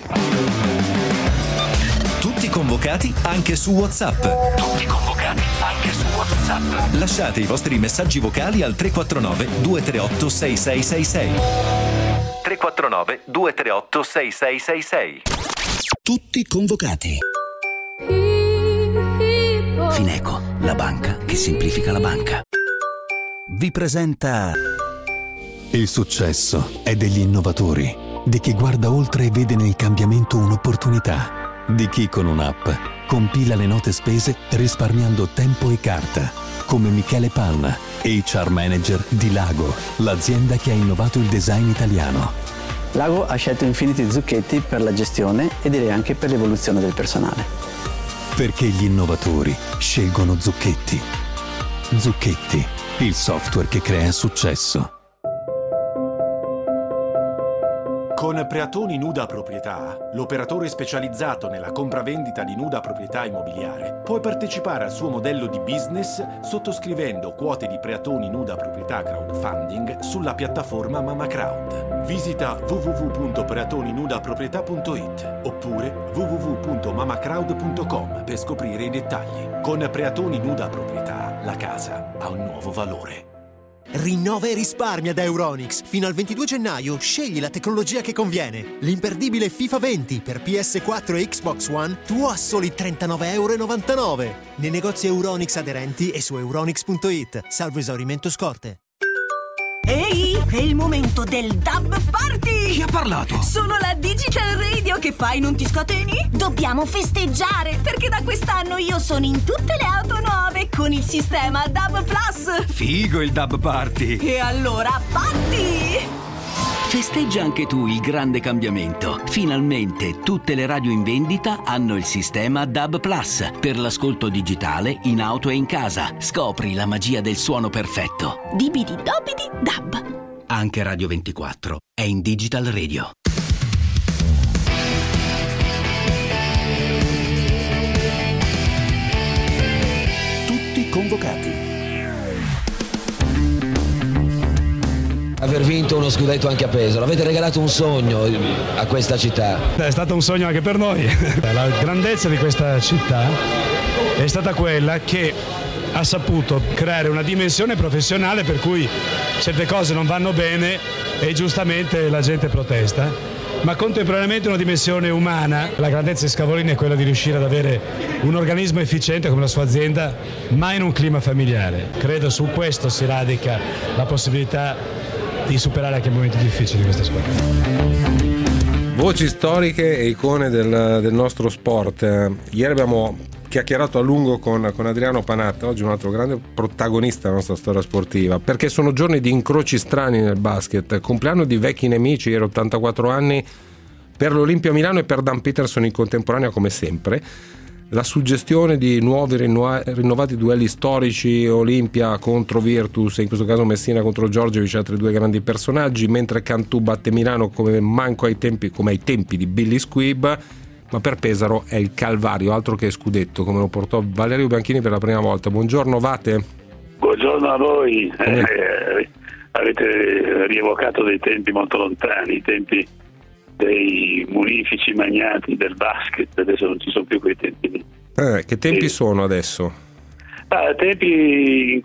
Tutti convocati anche su WhatsApp. Tutti convocati anche su WhatsApp. Lasciate i vostri messaggi vocali al tre quattro nove due tre otto sei sei sei sei. tre quattro nove due tre otto sei sei sei sei. Tutti convocati. Fineco, la banca che semplifica la banca. Vi presenta. Il successo è degli innovatori, di chi guarda oltre e vede nel cambiamento un'opportunità, di chi con un'app compila le note spese risparmiando tempo e carta, come Michele Palma, H R Manager di Lago, l'azienda che ha innovato il design italiano. Lago ha scelto Infinity Zucchetti per la gestione e direi anche per l'evoluzione del personale. Perché gli innovatori scelgono Zucchetti. Zucchetti, il software che crea successo. Con Preatoni Nuda Proprietà, l'operatore specializzato nella compravendita di nuda proprietà immobiliare, puoi partecipare al suo modello di business sottoscrivendo quote di Preatoni Nuda Proprietà crowdfunding sulla piattaforma Mama Crowd. Visita w w w punto preatoni nuda proprietà punto it oppure w w w punto mamacrowd punto com per scoprire i dettagli. Con Preatoni Nuda Proprietà, la casa ha un nuovo valore. Rinnova e risparmia da Euronics. Fino al ventidue gennaio scegli la tecnologia che conviene. L'imperdibile FIFA venti per P S quattro e Xbox One tuo a soli trentanove e novantanove euro. Nei negozi Euronics aderenti e su euronics punto it. Salvo esaurimento scorte. Ehi, è il momento del D A B Party! Chi ha parlato? Sono la Digital Radio, che fai, non ti scateni? Dobbiamo festeggiare, perché da quest'anno io sono in tutte le auto nuove con il sistema D A B Plus. Figo il D A B Party! E allora party! Festeggia anche tu il grande cambiamento. Finalmente tutte le radio in vendita hanno il sistema D A B Plus per l'ascolto digitale in auto e in casa. Scopri la magia del suono perfetto. Dibidi dobidi D A B. Anche Radio ventiquattro è in Digital Radio. Tutti convocati. Aver vinto uno scudetto anche a Pesaro, avete regalato un sogno a questa città. È stato un sogno anche per noi. La grandezza di questa città è stata quella che ha saputo creare una dimensione professionale per cui certe cose non vanno bene e giustamente la gente protesta, ma contemporaneamente una dimensione umana. La grandezza di Scavolini è quella di riuscire ad avere un organismo efficiente come la sua azienda, ma in un clima familiare. Credo su questo si radica la possibilità di superare anche momenti difficili di questa squadra. Voci storiche e icone del, del nostro sport. Eh, ieri abbiamo chiacchierato a lungo con, con Adriano Panatta, oggi un altro grande protagonista della nostra storia sportiva, perché sono giorni di incroci strani nel basket. Compleanno di vecchi nemici, ieri ottantaquattro anni per l'Olimpia Milano e per Dan Peterson in contemporanea come sempre. La suggestione di nuovi rinno- rinnovati duelli storici, Olimpia contro Virtus e in questo caso Messina contro Giorgiovic, altri due grandi personaggi, mentre Cantù batte Milano come manco ai tempi, come ai tempi di Billy Squibb, ma per Pesaro è il calvario, altro che scudetto, come lo portò Valerio Bianchini per la prima volta. Buongiorno Vate. Buongiorno a voi. Eh, avete rievocato dei tempi molto lontani, i tempi dei munifici magnati del basket, adesso non ci sono più quei tempi lì. Eh, che tempi e, sono adesso? Ah, tempi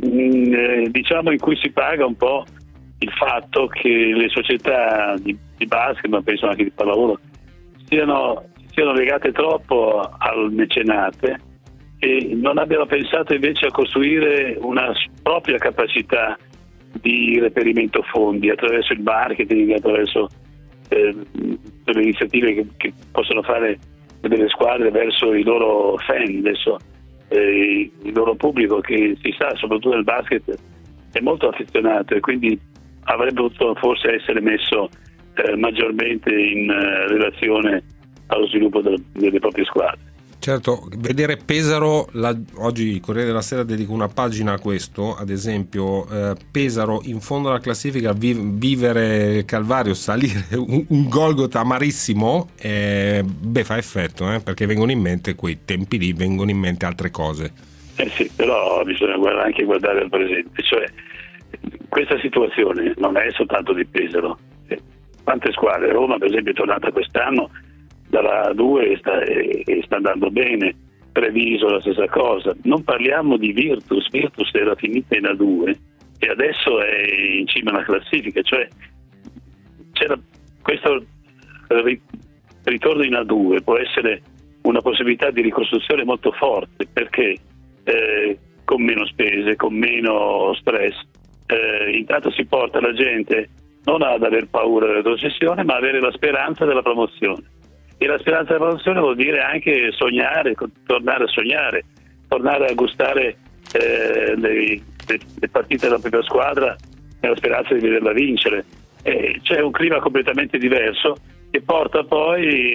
mh, diciamo in cui si paga un po' il fatto che le società di, di basket, ma penso anche di pallavolo, siano, siano legate troppo al mecenate e non abbiano pensato invece a costruire una propria capacità di reperimento fondi attraverso il marketing, attraverso eh, le iniziative che, che possono fare delle squadre verso i loro fan, adesso eh, il loro pubblico che si sa, soprattutto nel basket, è molto affezionato e quindi avrebbe potuto forse essere messo eh, maggiormente in eh, relazione allo sviluppo de- delle proprie squadre. Certo, vedere Pesaro, la, oggi il Corriere della Sera dedica una pagina a questo, ad esempio eh, Pesaro in fondo alla classifica, vi, vivere il calvario, salire un, un Golgota amarissimo, eh, beh fa effetto, eh, perché vengono in mente quei tempi lì, vengono in mente altre cose. Eh sì, però bisogna guardare, anche guardare al presente, cioè questa situazione non è soltanto di Pesaro, eh, quante squadre, Roma per esempio è tornata quest'anno dalla due e sta, e, e sta andando bene, Treviso la stessa cosa, non parliamo di Virtus, Virtus era finita in A due e adesso è in cima alla classifica, cioè c'era questo ritorno in A due può essere una possibilità di ricostruzione molto forte, perché eh, con meno spese, con meno stress, eh, intanto si porta la gente non ad aver paura della retrocessione, ma avere la speranza della promozione. E la speranza della promozione vuol dire anche sognare, tornare a sognare, tornare a gustare eh, le, le, le partite della propria squadra nella speranza di vederla vincere. Eh, c'è un clima completamente diverso che porta poi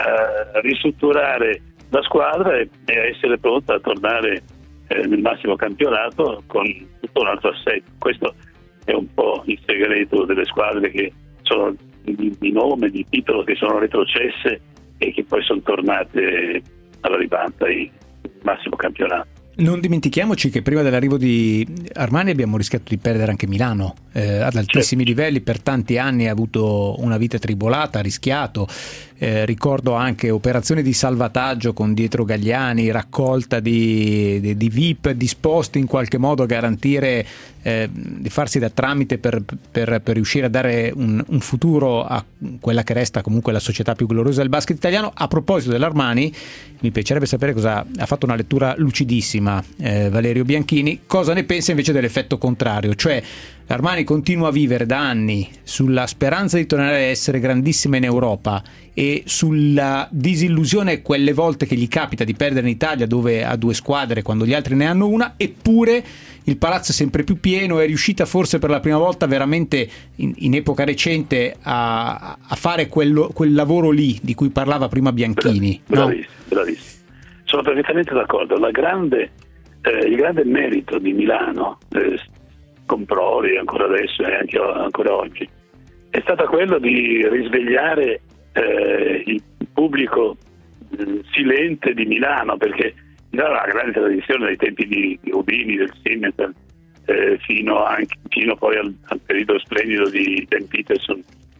a ristrutturare la squadra e, e a essere pronta a tornare eh, nel massimo campionato con tutto un altro assetto. Questo è un po' il segreto delle squadre che sono di, di nome, di titolo, che sono retrocesse e che poi sono tornate alla ribalta in massimo campionato. Non dimentichiamoci che prima dell'arrivo di Armani abbiamo rischiato di perdere anche Milano eh, ad altissimi certo. livelli, per tanti anni ha avuto una vita tribolata, ha rischiato, eh, ricordo anche operazioni di salvataggio con dietro Gagliani, raccolta di, di, di V I P disposti in qualche modo a garantire eh, di farsi da tramite per, per, per riuscire a dare un, un futuro a quella che resta comunque la società più gloriosa del basket italiano. A proposito dell'Armani, mi piacerebbe sapere cosa ha fatto, una lettura lucidissima eh, Valerio Bianchini, cosa ne pensa invece dell'effetto contrario, cioè Armani continua a vivere da anni sulla speranza di tornare a essere grandissima in Europa e sulla disillusione quelle volte che gli capita di perdere in Italia, dove ha due squadre quando gli altri ne hanno una, eppure il palazzo è sempre più pieno, è riuscita forse per la prima volta veramente in, in epoca recente a, a fare quello, quel lavoro lì di cui parlava prima Bianchini. Bravissimo, no? bravissimo. Sono perfettamente d'accordo. La grande, eh, il grande merito di Milano, eh, con Proli ancora adesso e anche ancora oggi, è stata quello di risvegliare eh, il pubblico eh, silente di Milano, perché Milano ha una grande tradizione dai tempi di, di Rubini, del Siemens, eh, fino, anche, fino poi al, al periodo splendido di Dan Peterson,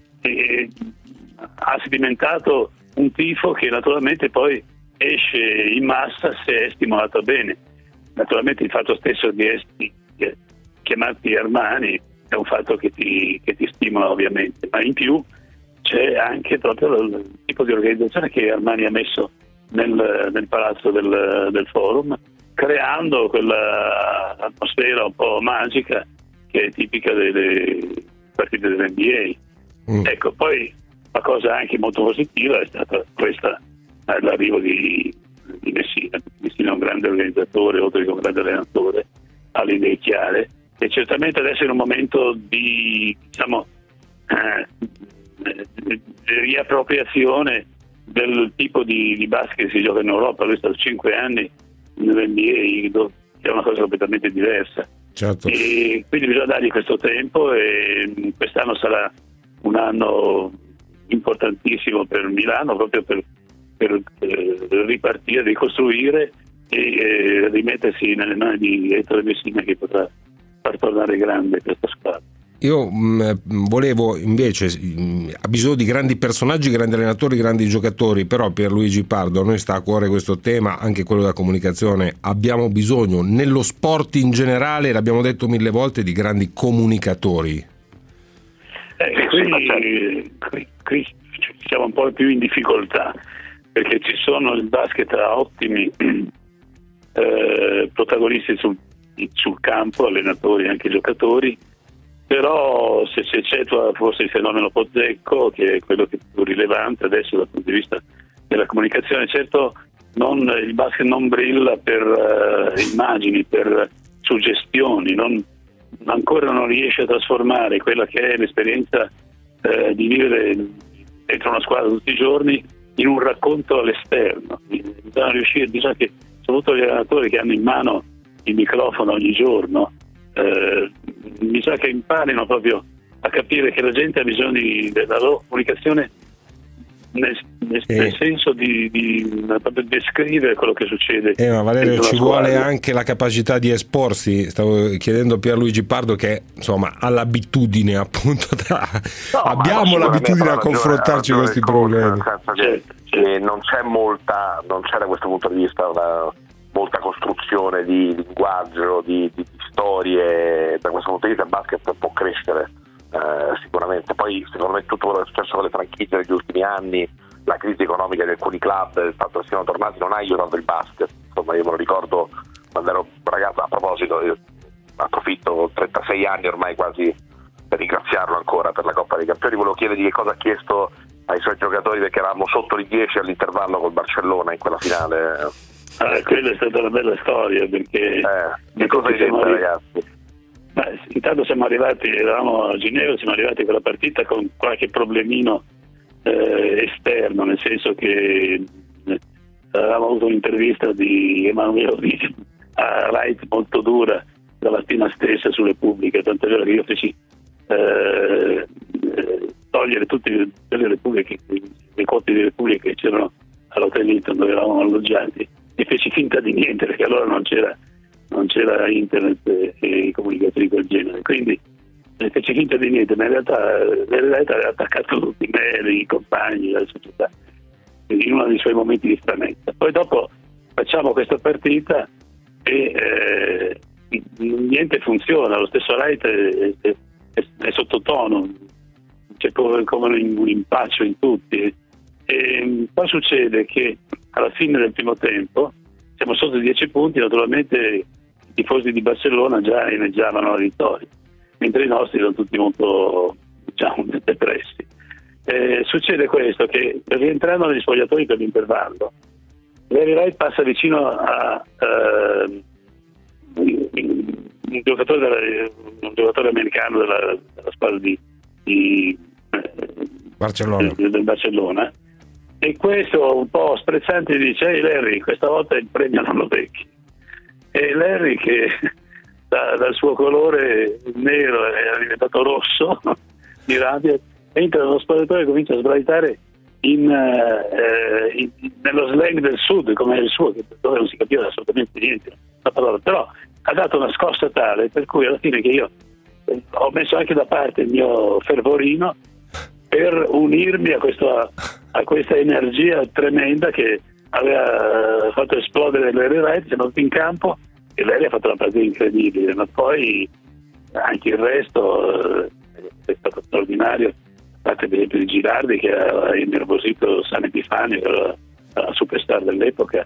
e ha sedimentato un tifo che naturalmente poi esce in massa se è stimolato bene. Naturalmente il fatto stesso di essere chiamarti Armani è un fatto che ti, che ti stimola ovviamente, ma in più c'è anche proprio il tipo di organizzazione che Armani ha messo nel, nel palazzo del, del Forum, creando quella atmosfera un po' magica che è tipica delle partite dell'N B A. Mm. Ecco, poi la cosa anche molto positiva è stata questa, l'arrivo di, di Messina. Messina è un grande organizzatore, oltre che un grande allenatore, ha le idee chiare, e certamente adesso è in un momento di, diciamo, eh, di riappropriazione del tipo di, di basket che si gioca in Europa. Lui è stato cinque anni nell'N B A, che è una cosa completamente diversa. Certo. E quindi bisogna dargli questo tempo, e quest'anno sarà un anno importantissimo per Milano, proprio per, per, per ripartire, ricostruire e eh, rimettersi nelle mani di Ettore Messina, che potrà far tornare grande questa squadra. Io mh, volevo invece, mh, ha bisogno di grandi personaggi, grandi allenatori, grandi giocatori, però Pierluigi Pardo, a noi sta a cuore questo tema, anche quello della comunicazione. Abbiamo bisogno nello sport in generale, l'abbiamo detto mille volte, di grandi comunicatori. Eh, qui, qui, qui siamo un po' più in difficoltà, perché ci sono il basket a ottimi eh, protagonisti sul, sul campo, allenatori e anche giocatori, però se si eccettua forse il fenomeno Pozzecco, che è quello che è più rilevante adesso dal punto di vista della comunicazione. Certo, non, il basket non brilla per uh, immagini, per suggestioni, non, ancora non riesce a trasformare quella che è l'esperienza uh, di vivere dentro una squadra tutti i giorni in un racconto all'esterno. Bisogna riuscire, bisogna che soprattutto gli allenatori che hanno in mano il microfono ogni giorno, eh, bisogna che imparino proprio a capire che la gente ha bisogno di, della loro comunicazione nel, nel, eh. nel senso di, di proprio descrivere quello che succede. Eh, ma Valerio, ci vuole anche la capacità di esporsi. Stavo chiedendo a Pierluigi Pardo, che insomma ha l'abitudine appunto tra... no, abbiamo l'abitudine a confrontarci con questi problemi. Certo, certo. Non c'è molta, non c'è da questo punto di vista una molta costruzione di linguaggio, di, di, di storie. Da questo punto di vista il basket può crescere eh, sicuramente. Poi secondo me tutto quello che è successo con le franchigie negli ultimi anni, la crisi economica di alcuni club, il fatto che siano tornati non ha aiutato il basket. Insomma, io me lo ricordo quando ero ragazzo. A proposito, io approfitto, trentasei anni ormai quasi, per ringraziarlo ancora per la Coppa dei Campioni. Volevo chiedergli che cosa ha chiesto ai suoi giocatori, perché eravamo sotto di dieci all'intervallo col Barcellona in quella finale. Ah, quella è stata una bella storia, perché eh, che cosa hai detto, ragazzi? Ma intanto siamo arrivati, eravamo a Ginevra, siamo arrivati a quella partita con qualche problemino eh, esterno, nel senso che eh, avevamo avuto un'intervista di Emanuele a Wright molto dura la mattina stessa sulle pubbliche, tant'è vero che io feci eh, eh, togliere tutte le repubbliche, le copie di repubbliche che c'erano all'Hotel Hilton dove eravamo alloggiati, e feci finta di niente, perché allora non c'era non c'era internet e, e comunicazioni del genere, quindi eh, feci finta di niente, ma in realtà la realtà aveva attaccato tutti me, i compagni, la società, in uno dei suoi momenti di stranezza. Poi dopo facciamo questa partita e eh, niente funziona, lo stesso Wright è, è, è, è sottotono, c'è come, come un impaccio in tutti, e poi succede che alla fine del primo tempo siamo sotto dieci punti, naturalmente i tifosi di Barcellona già inneggiavano la vittoria, mentre i nostri erano tutti molto, diciamo, depressi. Eh, succede questo, che rientrando negli spogliatoi per l'intervallo, Larry Wright passa vicino a uh, un, giocatore della, un giocatore americano della, della squadra di, di Barcellona. Del, del Barcellona, e questo un po' sprezzante dice: ehi Larry, questa volta il premio non lo becchi. E Larry, che da, dal suo colore nero è diventato rosso di rabbia, entra nello spogliatoio e comincia a sbraitare in, eh, in, nello slang del sud, come il suo, dove non si capiva assolutamente niente la parola, però ha dato una scossa tale per cui alla fine che io eh, ho messo anche da parte il mio fervorino per unirmi a questa, a questa energia tremenda che aveva fatto esplodere Larry Wright. Siamo andati in campo e Larry ha fatto una partita incredibile, ma poi anche il resto eh, è stato straordinario, a parte per esempio di Girardi, che ha innervosito San Epifanio, che era la superstar dell'epoca,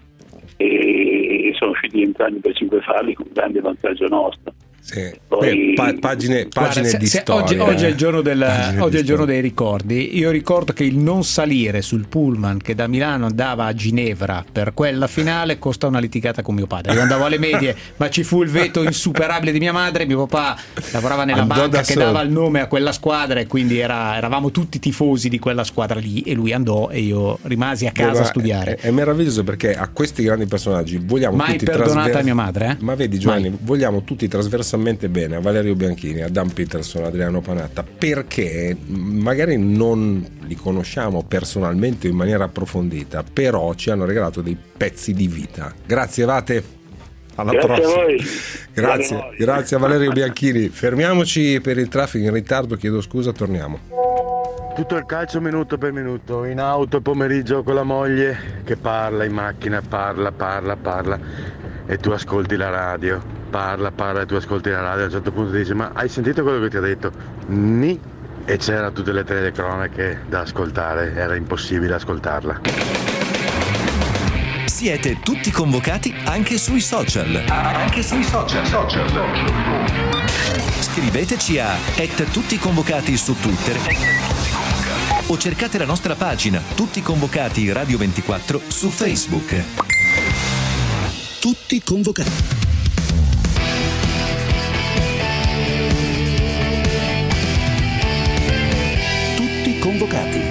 e sono usciti entrambi per cinque falli con grande vantaggio nostro. Sì. Poi, Beh, pa- pagine, pagine Guarda, di se, storia. Oggi, oggi è il giorno, del, oggi è il giorno storia. dei ricordi. Io ricordo che il non salire sul pullman che da Milano andava a Ginevra per quella finale costa una litigata con mio padre. Io andavo alle medie, ma ci fu il veto insuperabile di mia madre. Mio papà lavorava nella Andò banca da che solo. dava il nome a quella squadra, e quindi era, eravamo tutti tifosi di quella squadra lì, e lui andò e io rimasi a casa Beh, a studiare. È, è meraviglioso, perché a questi grandi personaggi vogliamo Mai tutti perdonata trasver- a mia madre, eh? Ma vedi Giovanni, Mai. vogliamo tutti trasversalmente bene a Valerio Bianchini, a Dan Peterson, a Adriano Panatta, perché magari non li conosciamo personalmente in maniera approfondita, però ci hanno regalato dei pezzi di vita. Grazie Vate, alla Grazie prossima. a voi. Grazie, Grazie. grazie a Valerio Bianchini. Fermiamoci per il traffico in ritardo, chiedo scusa, torniamo. Tutto il calcio minuto per minuto, in auto pomeriggio con la moglie che parla in macchina, parla, parla, parla, e tu ascolti la radio, parla, parla e tu ascolti la radio. A un certo punto dici: ma hai sentito quello che ti ha detto? Ni. E c'era tutte le telecronache da ascoltare, era impossibile ascoltarla. Siete tutti convocati anche sui social. Anche sui social. Scriveteci a et tutti convocati su Twitter o cercate la nostra pagina Tutti Convocati Radio ventiquattro su Facebook. Tutti convocati. Tutti convocati.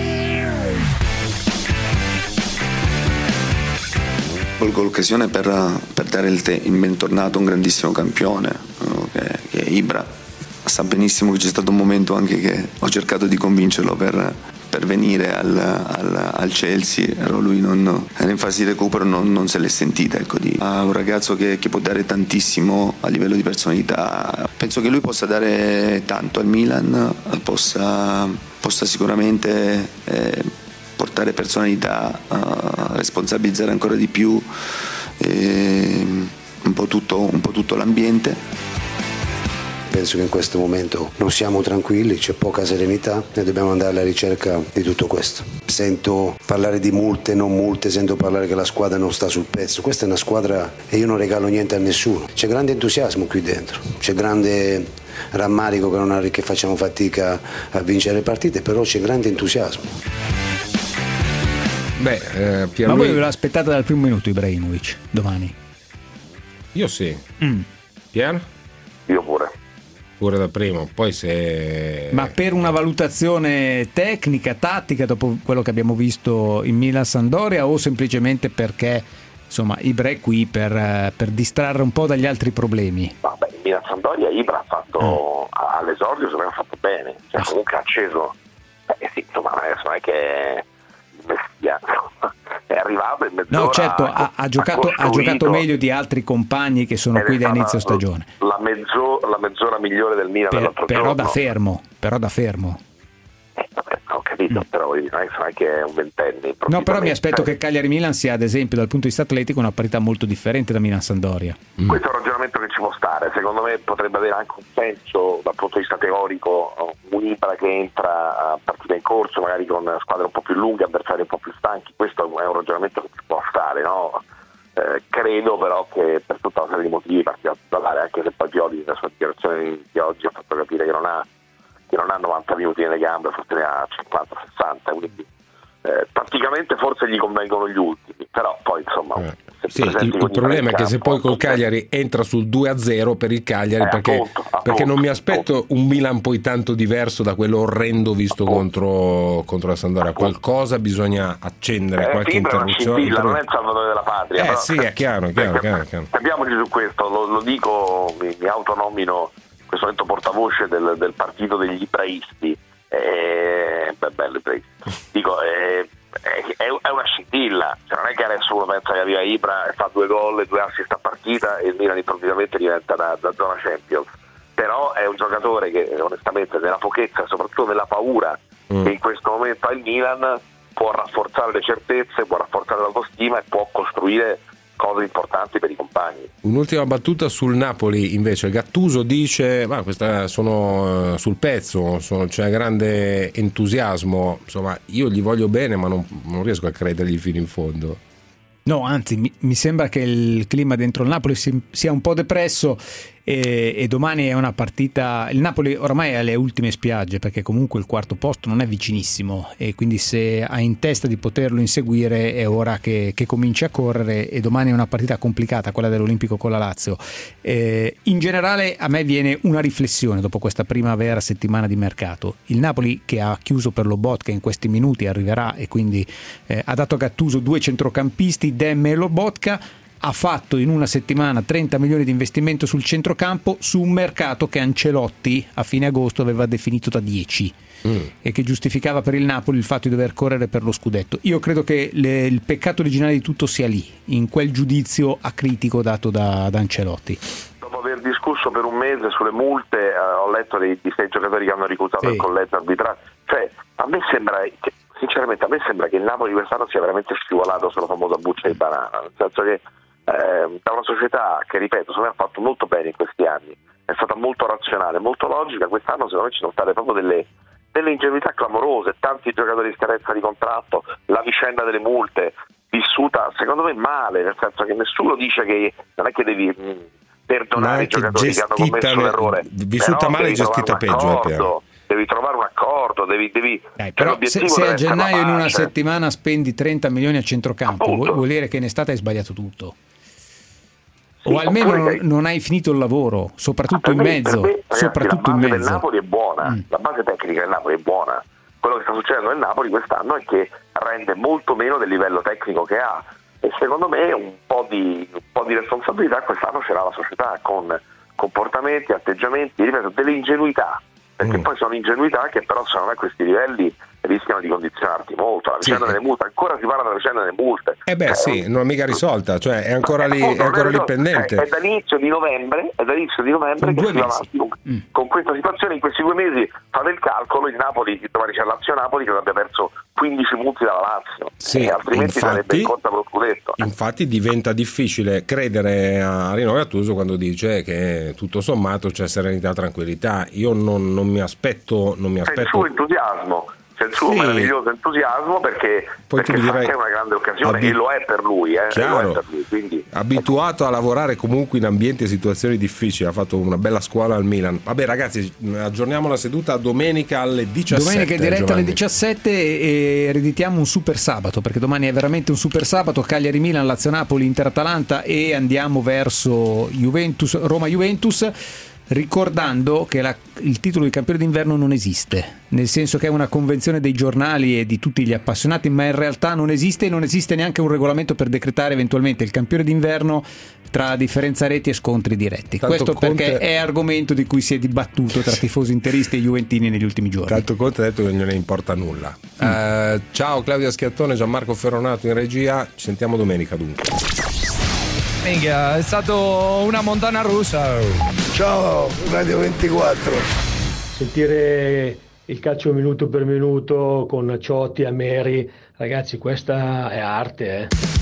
Colgo l'occasione per, per dare il, te, il bentornato a un grandissimo campione, no, che, che è Ibra. Sa benissimo che c'è stato un momento anche che ho cercato di convincerlo per, per venire al, al, al Chelsea, però lui non, era in fase di recupero, non, non se l'è sentita. Ecco, di, a un ragazzo che, che può dare tantissimo a livello di personalità. Penso che lui possa dare tanto al Milan, possa, possa sicuramente eh, portare personalità, uh, responsabilizzare ancora di più eh, un po' tutto, un po' tutto l'ambiente. penso che in questo momento non siamo tranquilli, c'è poca serenità e dobbiamo andare alla ricerca di tutto questo. Sento parlare di multe, non multe, sento parlare che la squadra non sta sul pezzo. Questa è una squadra e io non regalo niente a nessuno. C'è grande entusiasmo qui dentro, c'è grande rammarico che, non ha, che facciamo fatica a vincere partite, però c'è grande entusiasmo. Beh, eh, Pierluigi... Ma voi ve lo aspettate dal primo minuto Ibrahimovic domani? Io sì. Mm. Pier? Io pure. Pure da primo, poi se... Ma per una valutazione tecnica, tattica, dopo quello che abbiamo visto in Milan-Sampdoria, o semplicemente perché insomma Ibra è qui per, per distrarre un po' dagli altri problemi? Vabbè, in Milan-Sampdoria Ibra ha fatto mm. all'esordio, secondo me ha fatto bene, cioè, comunque ha acceso. Eh sì, insomma, adesso non è che è arrivato in mezz'ora. No, certo, ha, ha, giocato, ha giocato meglio di altri compagni che sono qui da inizio stagione. La, mezzo, la mezz'ora migliore del Milan per, dell'altro però giorno. da fermo, però da fermo. Eh, vabbè, ho capito, mm. però non è che è un ventenne. No, però mi aspetto che Cagliari-Milan sia, ad esempio, dal punto di vista atletico, una parità molto differente da Milan-Sampdoria. Mm. Questo è un ragionamento che ci può stare, secondo me potrebbe avere anche un senso dal punto di vista teorico, un Ibra che entra a partita in corso, magari con squadre un po' più lunghe, avversari un po' più stanchi, questo è un ragionamento che ci può stare, no? Eh, credo però che per tutta una serie di motivi particolari, anche se poi Pioli nella sua dichiarazione di oggi ha fatto capire che non ha che non ha novanta minuti nelle gambe, forse ne ha cinquanta sessanta, quindi eh, praticamente forse gli convengono gli ultimi, però poi insomma eh. sì, il, il problema è che se poi col Cagliari entra sul due a zero per il Cagliari, eh, perché, appunto, appunto, perché non mi aspetto appunto. un Milan poi tanto diverso da quello orrendo visto contro, contro la Sampdoria. Qualcosa bisogna accendere, eh, qualche sì, interruzione. Scintilla, non è il salvatore della patria, eh però, sì, è chiaro, è chiaro, chiaro, chiaro. Capiamoci su questo, lo, lo dico, mi, mi autonomino in questo momento portavoce del, del partito degli ibraisti, eh, beh, bello ibraisti, dico, eh, è, è una scintilla, cioè non è che adesso uno pensa che arriva Ibra e fa due gol e due assist a partita e il Milan improvvisamente diventa da, da zona Champions, però è un giocatore che onestamente nella pochezza, soprattutto nella paura mm. che in questo momento ha il Milan, può rafforzare le certezze, può rafforzare l'autostima e può costruire cose importanti per i compagni. Un'ultima battuta sul Napoli invece. Gattuso dice ma questa sono sul pezzo, sono, c'è grande entusiasmo, insomma io gli voglio bene ma non, non riesco a credergli fino in fondo. No, anzi mi, mi sembra che il clima dentro il Napoli si, sia un po' depresso e, e domani è una partita, il Napoli ormai è alle ultime spiagge perché comunque il quarto posto non è vicinissimo e quindi se ha in testa di poterlo inseguire è ora che, che cominci a correre e domani è una partita complicata, quella dell'Olimpico con la Lazio. Eh, in generale a me viene una riflessione dopo questa prima vera settimana di mercato. Il Napoli che ha chiuso per Lobotka in questi minuti arriverà e quindi eh, ha dato a Gattuso due centrocampisti, Demme e Lobotka, ha fatto in una settimana trenta milioni di investimento sul centrocampo su un mercato che Ancelotti a fine agosto aveva definito da dieci mm. e che giustificava per il Napoli il fatto di dover correre per lo scudetto. Io credo che le, il peccato originale di tutto sia lì, in quel giudizio acritico dato da, da Ancelotti. Dopo aver discusso per un mese sulle multe, eh, ho letto di, di sei giocatori che hanno ricusato sì. il collegio arbitrale, cioè a me sembra che, sinceramente a me sembra che il Napoli quest'anno sia veramente scivolato sulla famosa buccia di banana, nel senso che Eh, da una società che, ripeto, secondo me ha fatto molto bene in questi anni, è stata molto razionale, molto logica, quest'anno secondo me ci sono state proprio delle, delle ingenuità clamorose, tanti giocatori in scadenza di contratto, la vicenda delle multe vissuta secondo me male, nel senso che nessuno dice che non è che devi mh, perdonare i giocatori che hanno commesso un errore, vissuta male e gestita peggio, eh, devi trovare un accordo, devi, devi Dai, però se, se a gennaio in una settimana spendi trenta milioni a centrocampo, vuol, vuol dire che in estate hai sbagliato tutto. Sì, o almeno non, non hai finito il lavoro, soprattutto in me, mezzo. Me, ragazzi, soprattutto la base in mezzo. del Napoli è buona, mm. la base tecnica del Napoli è buona. Quello che sta succedendo nel Napoli quest'anno è che rende molto meno del livello tecnico che ha. E secondo me un po' di, un po' di responsabilità quest'anno c'era la società con comportamenti, atteggiamenti, ripeto, delle ingenuità. Perché mm. poi sono ingenuità che però sono a questi livelli, ed rischiano di condizionarti molto. La vicenda sì. delle multe, ancora si parla della vicenda delle multe. Eh beh, eh, sì, non è mica risolta, cioè è ancora lì, è ancora lì pendente. È, è dall'inizio di novembre, è dall'inizio di novembre che si va avanti con, mm. con questa situazione. In questi due mesi fate il calcolo, il Napoli, domani c'è Lazio-Napoli che abbia perso quindici punti dalla Lazio, sì, e altrimenti infatti, sarebbe in corsa per lo scudetto. Infatti diventa difficile credere a Rino Gattuso quando dice che tutto sommato c'è serenità, tranquillità. Io non, non mi aspetto, non mi aspetto. C'è il suo entusiasmo, c'è il suo sì. meraviglioso entusiasmo perché, perché direi, è una grande occasione abi- e lo è per lui, eh, chiaro, lo è per lui quindi... abituato a lavorare comunque in ambienti e situazioni difficili, ha fatto una bella scuola al Milan. Vabbè ragazzi, aggiorniamo la seduta domenica alle diciassette. Domenica in diretta Giovanni. alle diciassette e ereditiamo un super sabato, perché domani è veramente un super sabato. Cagliari-Milan, Lazio-Napoli, Inter-Atalanta e andiamo verso Juventus, Roma-Juventus. Ricordando che la, il titolo di campione d'inverno non esiste, nel senso che è una convenzione dei giornali e di tutti gli appassionati, ma in realtà non esiste e non esiste neanche un regolamento per decretare eventualmente il campione d'inverno tra differenza reti e scontri diretti. Tanto questo Conte... perché è argomento di cui si è dibattuto tra tifosi interisti e juventini negli ultimi giorni. Tanto Conte ha detto che non ne importa nulla. Mm. Uh, ciao Claudia Schiattone, Gianmarco Ferronato in regia, ci sentiamo domenica dunque. Minchia, è stato una montagna russa. Ciao Radio ventiquattro. Sentire il calcio minuto per minuto con Ciotti e Meri, ragazzi, questa è arte, eh.